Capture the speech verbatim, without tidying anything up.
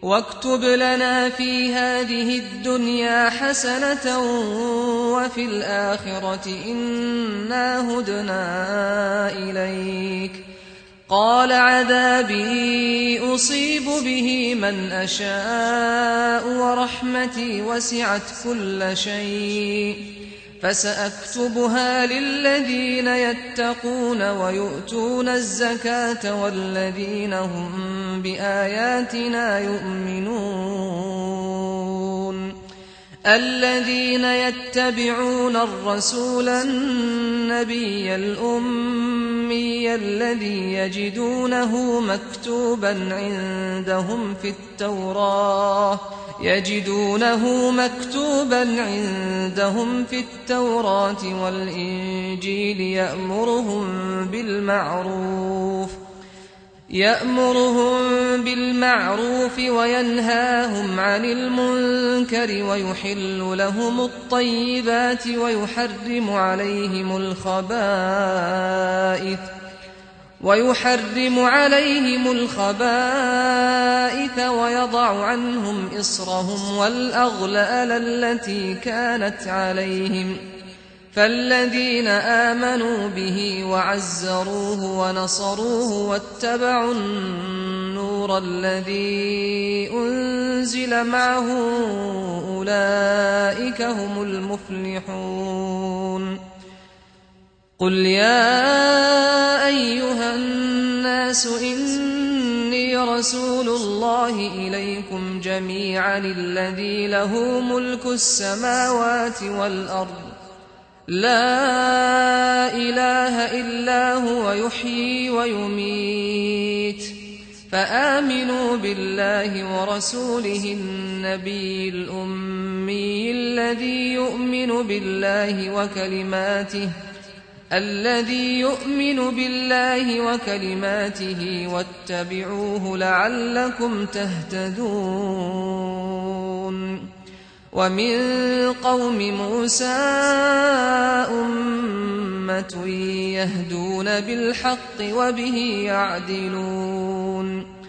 واكتب لنا في هذه الدنيا حسنة وفي الآخرة إنا هدنا إليك. قال عذابي أصيب به من أشاء ورحمتي وسعت كل شيء فسأكتبها للذين يتقون ويؤتون الزكاة والذين هم بآياتنا يؤمنون. الذين يتبعون الرسول النبي الأمي الذي يجدونه مكتوبا عندهم في التوراة يجدونه مكتوبا عندهم في التوراة والإنجيل يأمرهم بالمعروف يأمرهم بالمعروف وينهاهم عن المنكر ويحل لهم الطيبات ويحرم عليهم الخبائث ويحرم عليهم الخبائث ويضع عنهم إصرهم والأغلال التي كانت عليهم. فالذين آمنوا به وعزروه ونصروه واتبعوا النور الذي أنزل معه أولئك هم المفلحون. قل يا أيها الناس إني رسول الله إليكم جميعا الذي له ملك السماوات والأرض لا إله إلا هو يحيي ويميت. فآمنوا بالله ورسوله النبي الأمي الذي يؤمن بالله وكلماته الذي يؤمن بالله وكلماته واتبعوه لعلكم تهتدون. ومن قوم موسى أمة يهدون بالحق وبه يعدلون.